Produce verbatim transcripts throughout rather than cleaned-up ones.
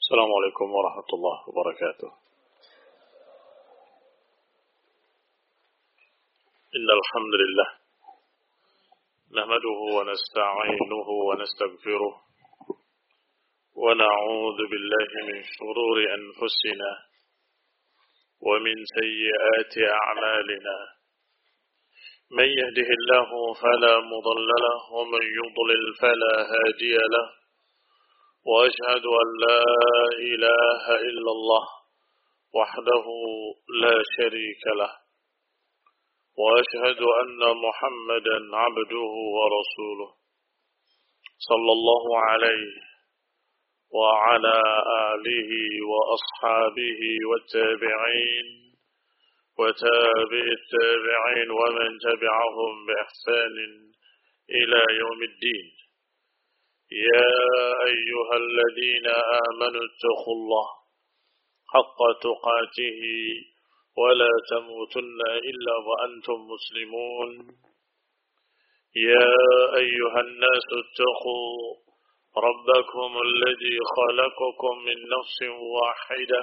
السلام عليكم ورحمة الله وبركاته. إن الحمد لله نحمده ونستعينه ونستغفره ونعوذ بالله من شرور أنفسنا ومن سيئات أعمالنا. من يهده الله فلا مضل له ومن يضلل فلا هادي له، وأشهد أن لا إله إلا الله وحده لا شريك له، وأشهد أن محمدا عبده ورسوله صلى الله عليه وعلى آله وأصحابه والتابعين وتابع التابعين ومن تبعهم بإحسان إلى يوم الدين. يا أيها الذين آمنوا اتقوا الله حق تقاته ولا تموتن إلا وأنتم مسلمون. يا أيها الناس اتقوا ربكم الذي خلقكم من نفس واحدة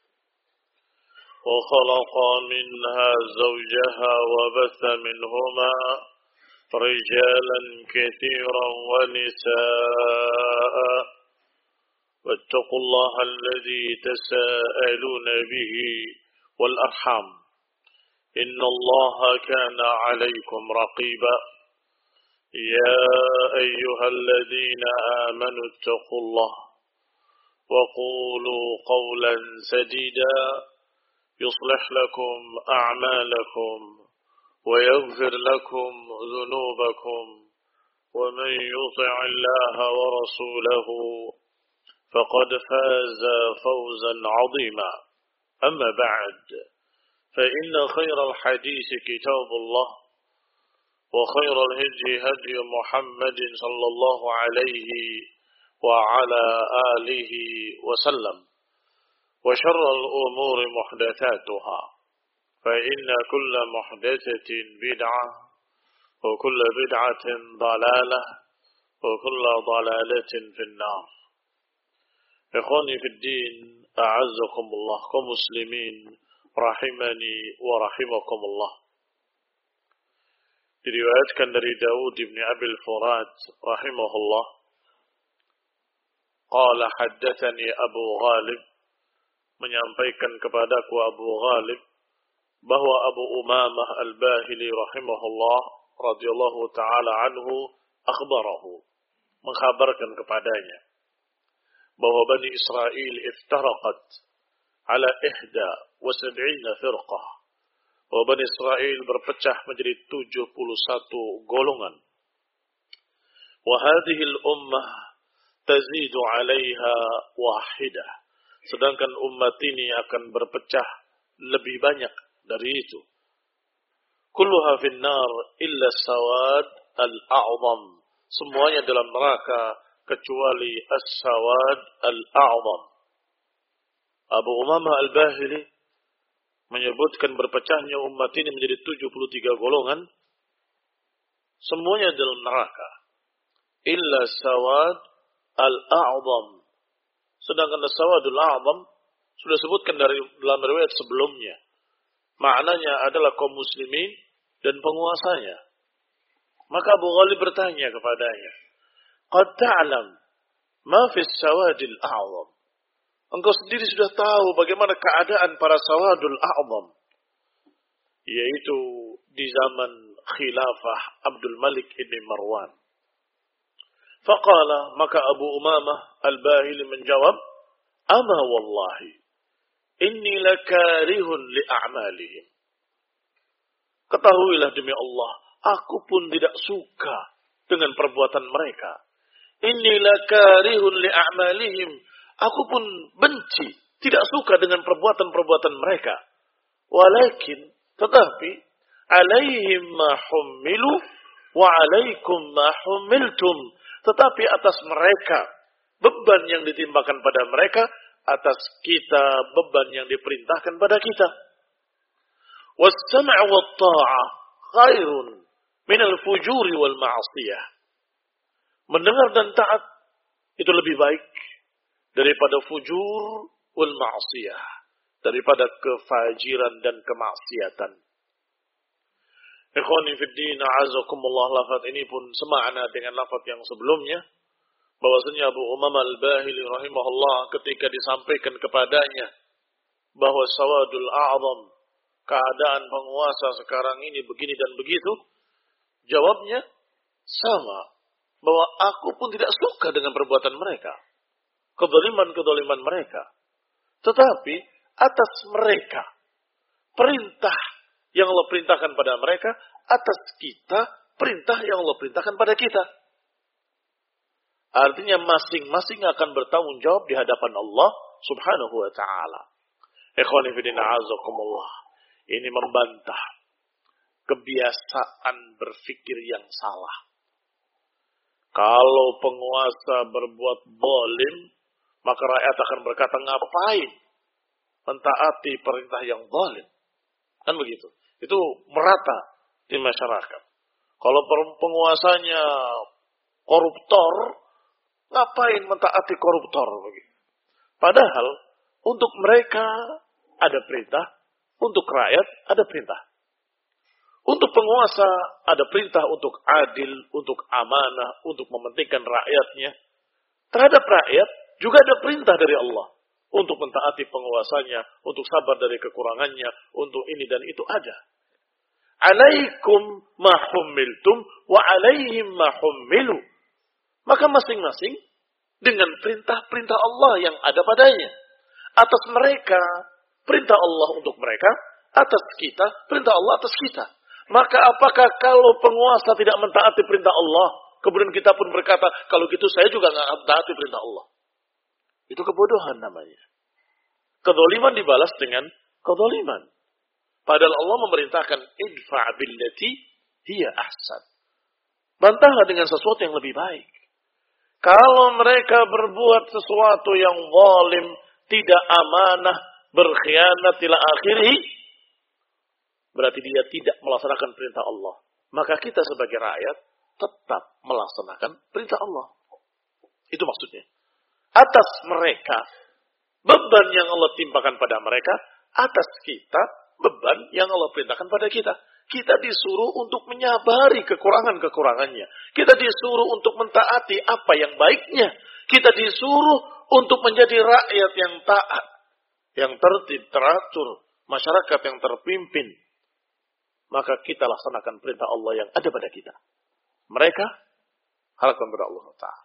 وخلق منها زوجها وبث منهما رجالا كثيرا ونساء، واتقوا الله الذي تساءلون به والأرحام إن الله كان عليكم رقيبا. يا أيها الذين آمنوا اتقوا الله وقولوا قولا سديدا يصلح لكم أعمالكم ويغفر لكم ذنوبكم، ومن يطع الله ورسوله فقد فاز فوزا عظيما. أما بعد، فإن خير الحديث كتاب الله، وخير الهدي هدي محمد صلى الله عليه وعلى آله وسلم، وشر الأمور محدثاتها، فإن كل محدثة بدعة وكل بدعة ضلالة وكل ضلالة في النار. إخواني في الدين، أعزكم الله كمسلمين rahimani wa rahimakumullah. Diriwayatkan dari Daud bin Abil Furat rahimahullah, qala haddatsani Abu Ghalib, menyampaikan kepadaku Abu Ghalib bahwa Abu Umamah Al-Bahili rahimahullah radhiyallahu taala anhu akhbarahu, mengkhabarkan kepadanya bahwa Bani Israel iftaraqat ala ihda wa sab'ina firqah, bahwa Bani Israel berpecah menjadi tujuh puluh satu golongan. Wa hadhihi al-ummah tazidu 'alaiha wahidah, sedangkan umat ini akan berpecah lebih banyak dari itu. Kulluha fin nar illa sawad al-a'zam, semuanya dalam neraka kecuali as-sawad al-a'zam. Abu Umamah Al-Bahili menyebutkan berpecahnya umat ini menjadi tujuh puluh tiga golongan, semuanya dalam neraka illa sawad al-a'zam, sedangkan as-sawadul a'zam sudah sebutkan dari dalam riwayat sebelumnya, maknanya adalah kaum muslimin dan penguasanya. Maka Abu Ghalib bertanya kepadanya, qad ta'lam ma fi as-sawadil a'zam, engkau sendiri sudah tahu bagaimana keadaan para sawadul a'zam, yaitu di zaman khilafah Abdul Malik ibn Marwan. Faqala, maka Abu Umamah Al-Bahili menjawab, ama wallahi inni lakarihun li'a'malihim, ketahuilah demi Allah, aku pun tidak suka dengan perbuatan mereka. Inni lakarihun li'a'malihim, aku pun benci, tidak suka dengan perbuatan-perbuatan mereka. Walakin, tetapi, alaihim ma hummilu wa alaikum ma hummiltum, tetapi atas mereka beban yang ditimpakan pada mereka, atas kita beban yang diperintahkan pada kita. Was-sam' wa ta'ah khairun minal fujuri wal ma'asiyah. Mendengar dan taat itu lebih baik daripada fujur wal ma'siyah, daripada kefajiran dan kemaksiatan. Ikhwani fid din, a'azakumullah, lafaz ini pun semakna dengan lafaz yang sebelumnya, bahwasanya Abu Umamah Al-Bahili rahimahullah ketika disampaikan kepadanya bahwa sawadul a'zam, keadaan penguasa sekarang ini begini dan begitu, jawabnya sama, bahwa aku pun tidak suka dengan perbuatan mereka, kezaliman-kezaliman mereka. Tetapi atas mereka, perintah yang Allah perintahkan pada mereka, atas kita, perintah yang Allah perintahkan pada kita. Artinya masing-masing akan bertanggung jawab di hadapan Allah subhanahu wa ta'ala. Ikhwani fi din, a'azakumullah. Ini membantah kebiasaan berfikir yang salah. Kalau penguasa berbuat zalim, maka rakyat akan berkata, ngapain mentaati perintah yang zalim? Kan begitu. Itu merata di masyarakat. Kalau penguasanya koruptor, ngapain mentaati koruptor? Begitu. Padahal untuk mereka ada perintah, untuk rakyat ada perintah. Untuk penguasa ada perintah untuk adil, untuk amanah, untuk mementingkan rakyatnya. Terhadap rakyat juga ada perintah dari Allah untuk mentaati penguasanya, untuk sabar dari kekurangannya, untuk ini dan itu ada. Alaikum ma hummiltum wa alaihim ma hummilu. Maka masing-masing dengan perintah-perintah Allah yang ada padanya. Atas mereka, perintah Allah untuk mereka. Atas kita, perintah Allah atas kita. Maka apakah kalau penguasa tidak mentaati perintah Allah, kemudian kita pun berkata, kalau gitu saya juga nggak mentaati perintah Allah. Itu kebodohan namanya. Kedzaliman dibalas dengan kedzaliman. Padahal Allah memerintahkan, idfa' billati hiya ahsan. Bantahlah dengan sesuatu yang lebih baik. Kalau mereka berbuat sesuatu yang zalim, tidak amanah, berkhianat ila akhirih, berarti dia tidak melaksanakan perintah Allah. Maka kita sebagai rakyat tetap melaksanakan perintah Allah. Itu maksudnya. Atas mereka, beban yang Allah timpakan pada mereka, atas kita, beban yang Allah perintahkan pada kita. Kita disuruh untuk menyabari kekurangan-kekurangannya. Kita disuruh untuk mentaati apa yang baiknya. Kita disuruh untuk menjadi rakyat yang taat, yang tertib, teratur, masyarakat yang terpimpin. Maka kita laksanakan perintah Allah yang ada pada kita. Mereka harapkan kepada Allah Ta'ala.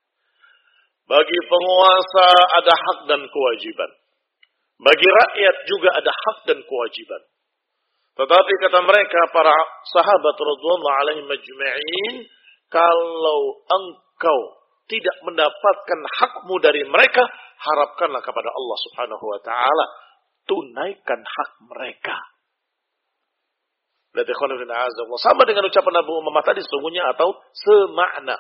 Bagi penguasa ada hak dan kewajiban. Bagi rakyat juga ada hak dan kewajiban. Tetapi kata mereka, para sahabat radhiyallahu alaihim majma'in, kalau engkau tidak mendapatkan hakmu dari mereka, harapkanlah kepada Allah Subhanahu wa taala, tunaikan hak mereka. Berarti sama dengan ucapan Abu Umamah tadi sesungguhnya atau semakna.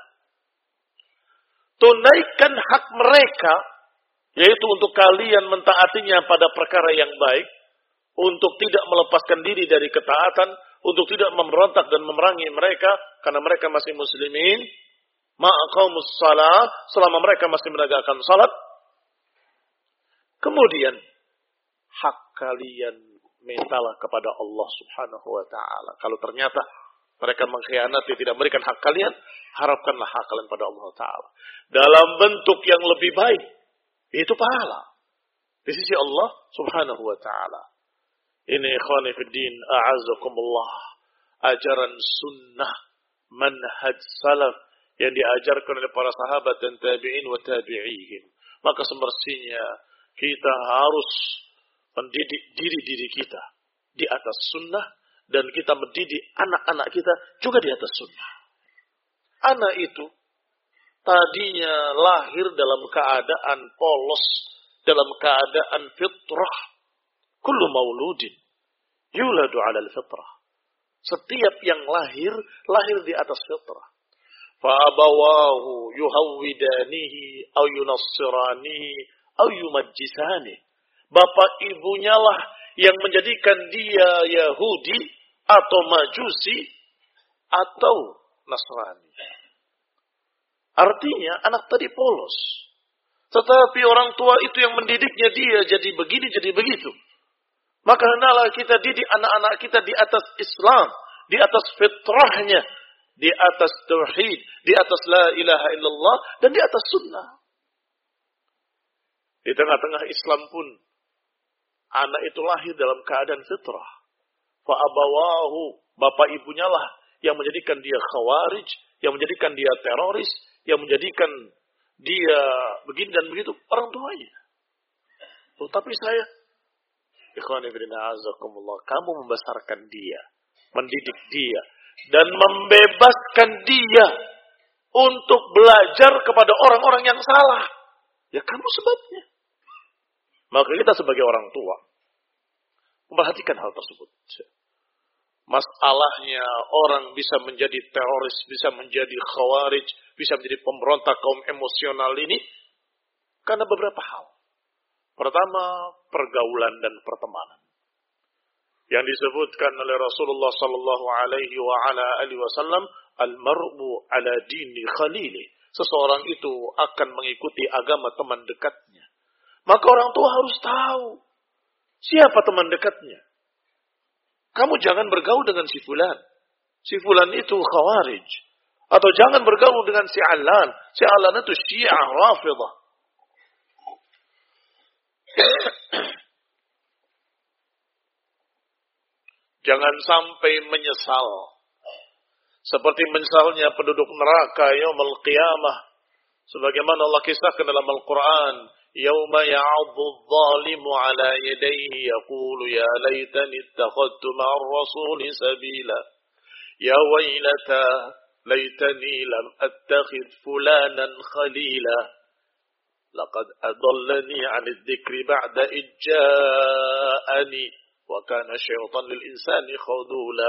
Tunaikan hak mereka, yaitu untuk kalian mentaatinya pada perkara yang baik, untuk tidak melepaskan diri dari ketaatan, untuk tidak memberontak dan memerangi mereka, karena mereka masih muslimin, ma'aqamus salah, selama mereka masih menegakkan salat. Kemudian, hak kalian mintalah kepada Allah Subhanahu wa ta'ala. Kalau ternyata mereka mengkhianati, tidak memberikan hak kalian, harapkanlah hak kalian pada Allah Ta'ala. Dalam bentuk yang lebih baik, itu pahala di sisi Allah Subhanahu wa ta'ala. Ini ikhwani fiddin, a'azakumullah, ajaran sunnah, manhaj salaf yang diajarkan oleh para sahabat dan tabi'in wa tabi'ihim. Maka semestinya kita harus mendidik diri-diri kita di atas sunnah, dan kita mendidik anak-anak kita juga di atas sunnah. Anak itu tadinya lahir dalam keadaan polos, dalam keadaan fitrah. Kullu mauludin yuladu 'alal fitrah. Setiap yang lahir, lahir di atas fitrah. Fa abawahu yuhawwidanihi aw yunassiranihi aw yumajjisanihi. Bapak ibunya lah yang menjadikan dia Yahudi atau Majusi atau Nasrani. Artinya anak tadi polos. Tetapi orang tua itu yang mendidiknya dia jadi begini, jadi begitu. Maka hendaklah kita didik anak-anak kita di atas Islam, di atas fitrahnya, di atas tauhid, di atas la ilaha illallah, dan di atas sunnah. Di tengah-tengah Islam pun, anak itu lahir dalam keadaan fitrah. Fa'abawahu, bapak ibunya lah yang menjadikan dia khawarij, yang menjadikan dia teroris, yang menjadikan dia begini dan begitu, orang tuanya. Oh, tapi saya, ikhwani fillah azakumullah, kamu membesarkan dia, mendidik dia, dan membebaskan dia untuk belajar kepada orang-orang yang salah. Ya kamu sebabnya. Maka kita sebagai orang tua memperhatikan hal tersebut. Masalahnya orang bisa menjadi teroris, bisa menjadi khawarij, bisa menjadi pemberontak kaum emosional ini karena beberapa hal. Pertama, pergaulan dan pertemanan. Yang disebutkan oleh Rasulullah sallallahu alaihi wa ala alihi wasallam, al-mar'u ala dini khalili. Seseorang itu akan mengikuti agama teman dekatnya. Maka orang tua harus tahu siapa teman dekatnya. Kamu jangan bergaul dengan si fulan. Si fulan itu khawarij. Atau jangan bergaul dengan si Alan. Si Alan itu Syiah Rafidah. Jangan sampai menyesal. Seperti menyesalnya penduduk neraka yaumul qiyamah. Sebagaimana Allah kisahkan dalam Al-Quran. Yawma ya'adhu adh-dhalimu ala yadayhi yaqulu ya laytani ittakhadtu ma'ar rasuli sabila. Ya waylata laytani lam attakhidh fulanan khalila. Laqad adallani 'ani adh-dhikri ba'da idh ja'ani wa kana syaitan lil insani khadula.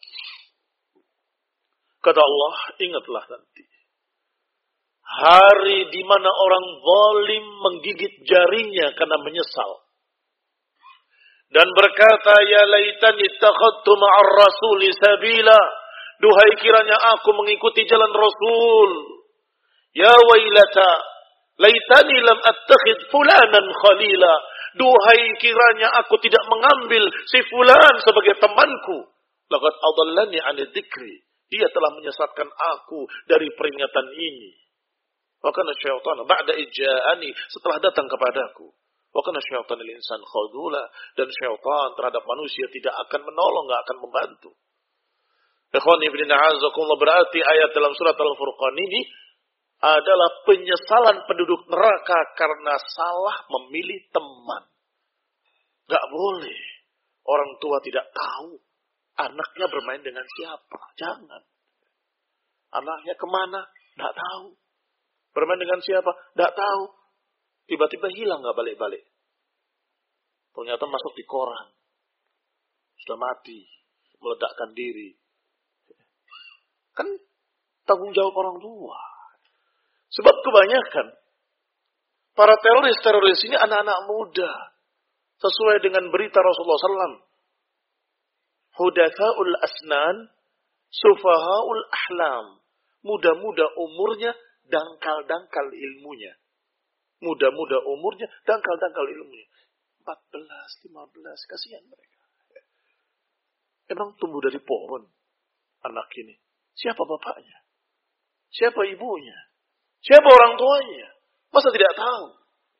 Kata Allah, ingatlah nanti hari di mana orang zalim menggigit jarinya karena menyesal. Dan berkata, ya laitani ittakhadtu ma'ar rasuli sabila. Duhai kiranya aku mengikuti jalan Rasul. Ya wailata, laitani lam attakhid fulanan khalila. Duhai kiranya aku tidak mengambil si fulan sebagai temanku. Laqad adallani 'ani dzikri. Dia telah menyesatkan aku dari peringatan ini. Wa kana syaitan ba'da ija'ani, setelah datang kepadaku. Wa kana syaitan lil insan khadula, dan syaitan terhadap manusia tidak akan menolong, enggak akan membantu. Ikhwani fillah azakumullah, berarti ayat dalam surat Al-Furqan ini adalah penyesalan penduduk neraka karena salah memilih teman. Enggak boleh orang tua tidak tahu anaknya bermain dengan siapa. Jangan. Anaknya kemana? Enggak tahu. Bermain dengan siapa? Tidak tahu. Tiba-tiba hilang, nggak balik-balik. Ternyata masuk di koran. Sudah mati. Meledakkan diri. Kan tanggung jawab orang tua. Sebab kebanyakan para teroris-teroris ini anak-anak muda. Sesuai dengan berita Rasulullah sallallahu alaihi wasallam. Hudathaul asnan, sufahaul ahlam. Muda-muda umurnya, dangkal-dangkal ilmunya. Muda-muda umurnya, dangkal-dangkal ilmunya. empat belas, lima belas, kasihan mereka. Emang tumbuh dari pohon anak ini. Siapa bapaknya? Siapa ibunya? Siapa orang tuanya? Masa tidak tahu?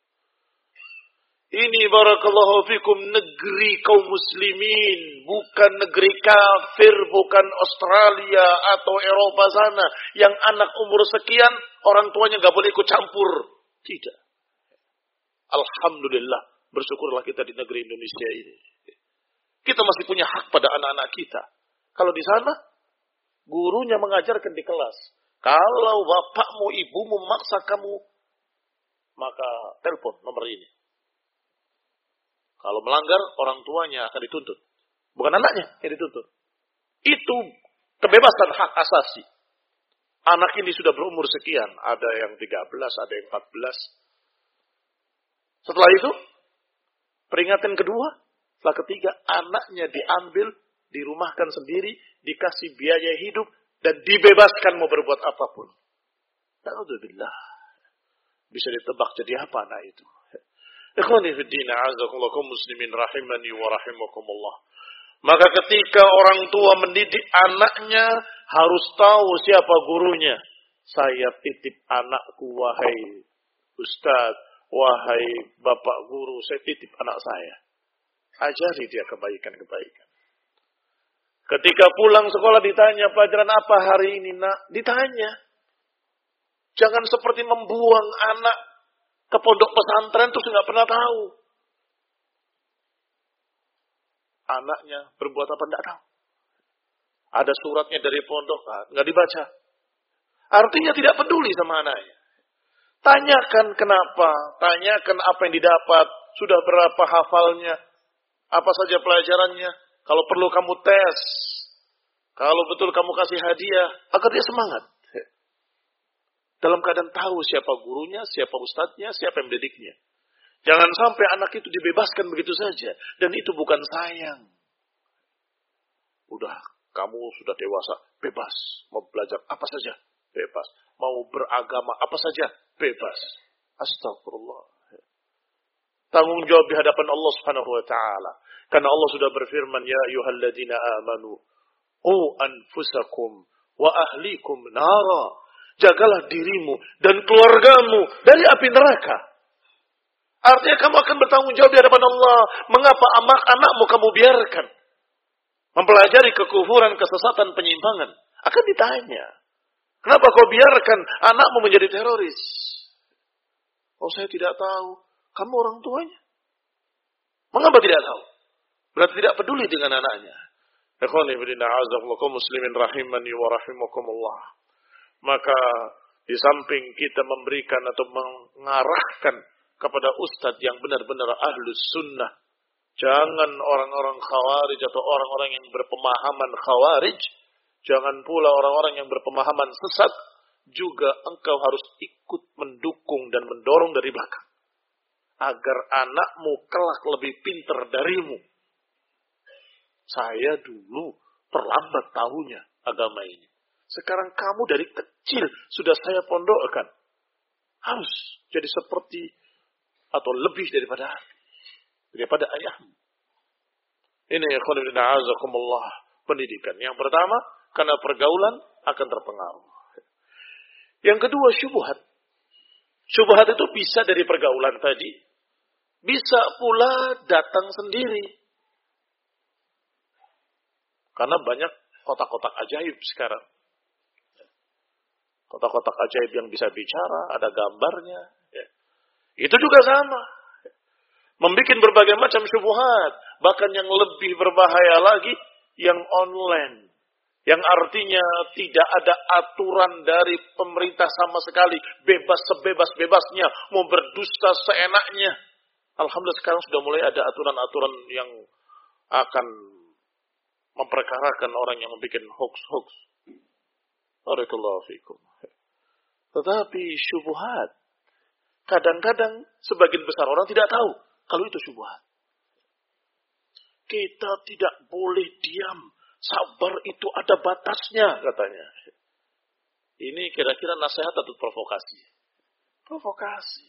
Ini barakallahu fikum negeri kaum muslimin. Bukan negeri kafir, bukan Australia atau Eropa sana. Yang anak umur sekian, orang tuanya gak boleh ikut campur. Tidak. Alhamdulillah. Bersyukurlah kita di negeri Indonesia ini. Kita masih punya hak pada anak-anak kita. Kalau di sana, gurunya mengajarkan di kelas. Kalau bapakmu, ibumu memaksa kamu, maka telepon nomor ini. Kalau melanggar, orang tuanya akan dituntut. Bukan anaknya yang dituntut. Itu kebebasan hak asasi. Anak ini sudah berumur sekian. Ada yang tiga belas, ada yang empat belas. Setelah itu, peringatan kedua, setelah ketiga, anaknya diambil, dirumahkan sendiri, dikasih biaya hidup, dan dibebaskan mau berbuat apapun. Alhamdulillah. Bisa ditebak jadi apa anak itu. Ikhwani fi din, a'azakumullah kaum muslimin rahimani wa rahimakumullah. Maka ketika orang tua mendidik anaknya harus tahu siapa gurunya. Saya titip anakku wahai ustaz, wahai bapak guru, saya titip anak saya. Ajari dia kebaikan-kebaikan. Ketika pulang sekolah ditanya, pelajaran apa hari ini nak? Ditanya. Jangan seperti membuang anak ke pondok pesantren terus nggak pernah tahu. Anaknya berbuat apa enggak tahu. Ada suratnya dari pondok, nggak dibaca. Artinya tidak peduli sama anaknya. Tanyakan kenapa, tanyakan apa yang didapat, sudah berapa hafalnya, apa saja pelajarannya. Kalau perlu kamu tes, kalau betul kamu kasih hadiah, agar dia semangat. Dalam keadaan tahu siapa gurunya, siapa ustadznya, siapa yang mendidiknya. Jangan sampai anak itu dibebaskan begitu saja. Dan itu bukan sayang. Udah, kamu sudah dewasa, bebas. Mau belajar apa saja, bebas. Mau beragama apa saja, bebas. Astagfirullah. Tanggung jawab di hadapan Allah Subhanahu wa taala. Karena Allah sudah berfirman, ya ayyuhalladzina amanu qu anfusakum wa ahlikum nara. Jagalah dirimu dan keluargamu dari api neraka. Artinya kamu akan bertanggung jawab di hadapan Allah. Mengapa anak-anakmu kamu biarkan mempelajari kekufuran, kesesatan, penyimpangan? Akan ditanya. Kenapa kau biarkan anakmu menjadi teroris? Oh, saya tidak tahu. Kamu orang tuanya. Mengapa tidak tahu? Berarti tidak peduli dengan anaknya. Ikhwani fillah, a'azakumullah muslimin rahimani wa rahimakumullah. Maka di samping kita memberikan atau mengarahkan kepada ustadz yang benar-benar ahlus sunnah. Jangan orang-orang khawarij atau orang-orang yang berpemahaman khawarij. Jangan pula orang-orang yang berpemahaman sesat. Juga engkau harus ikut mendukung dan mendorong dari belakang. Agar anakmu kelak lebih pintar darimu. Saya dulu terlambat tahunya agama ini. Sekarang kamu dari kecil sudah saya pondokkan. Harus jadi seperti atau lebih daripada daripada ayahmu. Ini khairuddin a'azakumullah pendidikan. Yang pertama, karena pergaulan akan terpengaruh. Yang kedua, syubhat. Syubhat itu bisa dari pergaulan tadi. Bisa pula datang sendiri. Karena banyak kotak-kotak ajaib sekarang. Kotak-kotak ajaib yang bisa bicara, ada gambarnya. Ya. Itu juga sama. Membikin berbagai macam syubhat. Bahkan yang lebih berbahaya lagi, yang online. Yang artinya tidak ada aturan dari pemerintah sama sekali. Bebas sebebas-bebasnya. Mau berdusta seenaknya. Alhamdulillah sekarang sudah mulai ada aturan-aturan yang akan memperkarakan orang yang membuat hoax-hoax. Barakallahu fikum. Tetapi syubhat. Kadang-kadang sebagian besar orang tidak tahu kalau itu syubhat. Kita tidak boleh diam. Sabar itu ada batasnya, katanya. Ini kira-kira nasihat atau provokasi? Provokasi.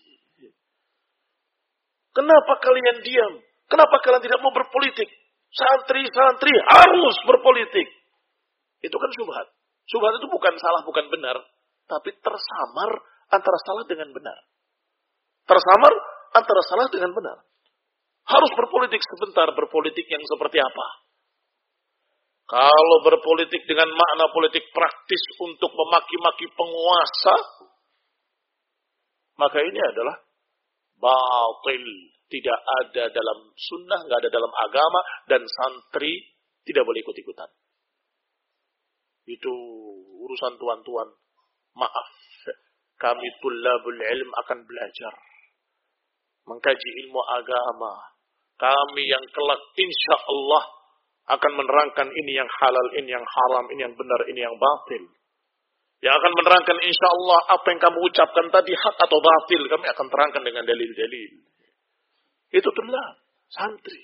Kenapa kalian diam? Kenapa kalian tidak mau berpolitik? Santri-santri harus berpolitik. Itu kan syubhat. Syubhat itu bukan salah, bukan benar. Tapi tersamar antara salah dengan benar. Tersamar antara salah dengan benar. Harus berpolitik sebentar. Berpolitik yang seperti apa? Kalau berpolitik dengan makna politik praktis untuk memaki-maki penguasa, maka ini adalah batil. Tidak ada dalam sunnah, nggak ada dalam agama, dan santri tidak boleh ikut-ikutan. Itu urusan tuan-tuan. Maaf, kami tullabul ilm akan belajar. Mengkaji ilmu agama. Kami yang kelak insya Allah akan menerangkan ini yang halal, ini yang haram, ini yang benar, ini yang batil. Yang akan menerangkan insya Allah apa yang kamu ucapkan tadi hak atau batil. Kami akan terangkan dengan dalil-dalil. Itu telah santri.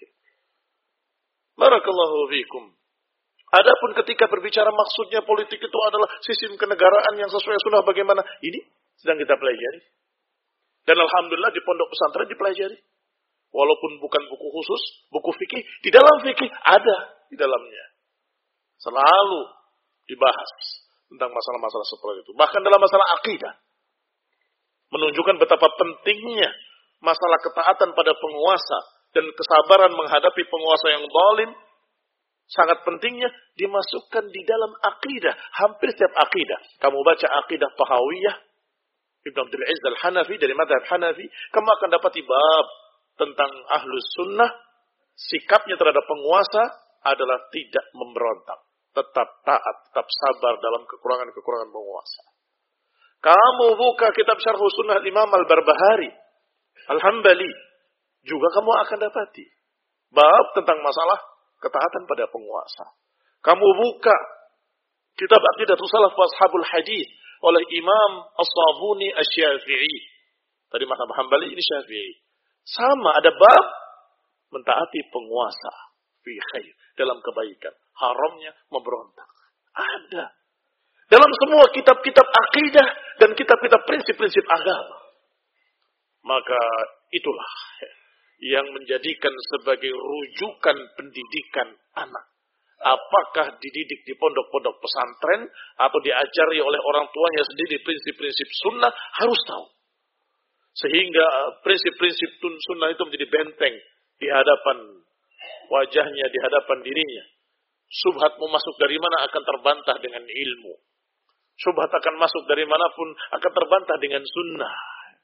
Barakallahu fikum. Adapun ketika berbicara maksudnya politik itu adalah sistem kenegaraan yang sesuai sunnah bagaimana. Ini sedang kita pelajari. Dan alhamdulillah di pondok pesantren dipelajari. Walaupun bukan buku khusus, buku fikih, di dalam fikih ada di dalamnya. Selalu dibahas tentang masalah-masalah seperti itu. Bahkan dalam masalah akidah. Menunjukkan betapa pentingnya masalah ketaatan pada penguasa dan kesabaran menghadapi penguasa yang zalim. Sangat pentingnya dimasukkan di dalam akidah. Hampir setiap akidah. Kamu baca akidah Tahawiyah, Ibn Abdul Aziz Al-Hanafi dari madhab Hanafi, kamu akan dapati bab tentang ahlus sunnah, sikapnya terhadap penguasa adalah tidak memberontak. Tetap taat, tetap sabar dalam kekurangan-kekurangan penguasa. Kamu buka kitab Syarh Sunnah Imam Al-Barbahari, Al-Hambali, juga kamu akan dapati bab tentang masalah ketaatan pada penguasa. Kamu buka kitab Aqidatus Salaf wa Ashabul Hadis oleh Imam As-Sabuni Asy-Syafi'i. Tadi mazhab Hambali, ini Syafi'i. Sama ada bab mentaati penguasa fi khair, dalam kebaikan. Haramnya memberontak. Ada. Dalam semua kitab-kitab akidah dan kitab-kitab prinsip-prinsip agama. Maka itulah yang menjadikan sebagai rujukan pendidikan anak. Apakah dididik di pondok-pondok pesantren atau diajari oleh orang tuanya sendiri prinsip-prinsip sunnah, harus tahu. Sehingga prinsip-prinsip sunnah itu menjadi benteng di hadapan wajahnya, di hadapan dirinya. Subhat mau masuk dari mana akan terbantah dengan ilmu. Subhat akan masuk dari manapun akan terbantah dengan sunnah.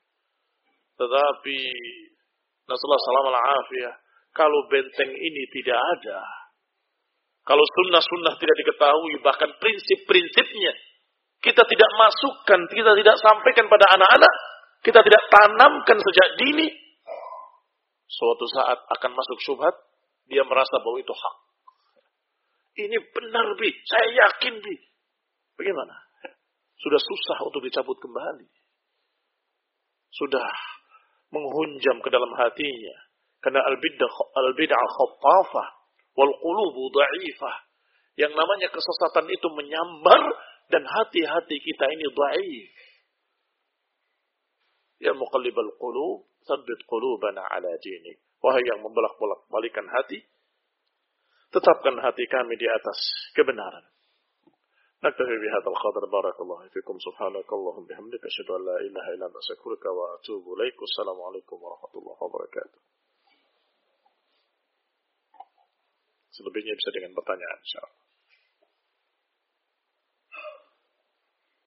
Tetapi nasallahu salam al-afiyah, kalau benteng ini tidak ada, kalau sunnah-sunnah tidak diketahui, bahkan prinsip-prinsipnya kita tidak masukkan, kita tidak sampaikan pada anak-anak, kita tidak tanamkan sejak dini, suatu saat akan masuk syubhat, dia merasa bahwa itu hak. Ini benar, Bi. Saya yakin, Bi. Bagaimana? Sudah susah untuk dicabut kembali. Sudah menghunjam ke dalam hatinya. Karena al-bid'ah al-bid'ah khattafah wal qulubu dha'ifah. Yang namanya kesesatan itu menyambar dan hati-hati kita ini dhaif. Ya muqallibal qulub, tsabbit qulubana ala dinik. Wahai yang membolak-bolak balikan hati, tetapkan hati kami di atas kebenaran. Naktafi bihadzal qadar, barakallahu fikum, subhanakallahumma bihamdika asyhadu an la ilaha illa anta astaghfiruka wa atubu ilaik. Wassalamualaikum warahmatullahi wabarakatuh. Selebihnya bisa dengan pertanyaan, insyaallah.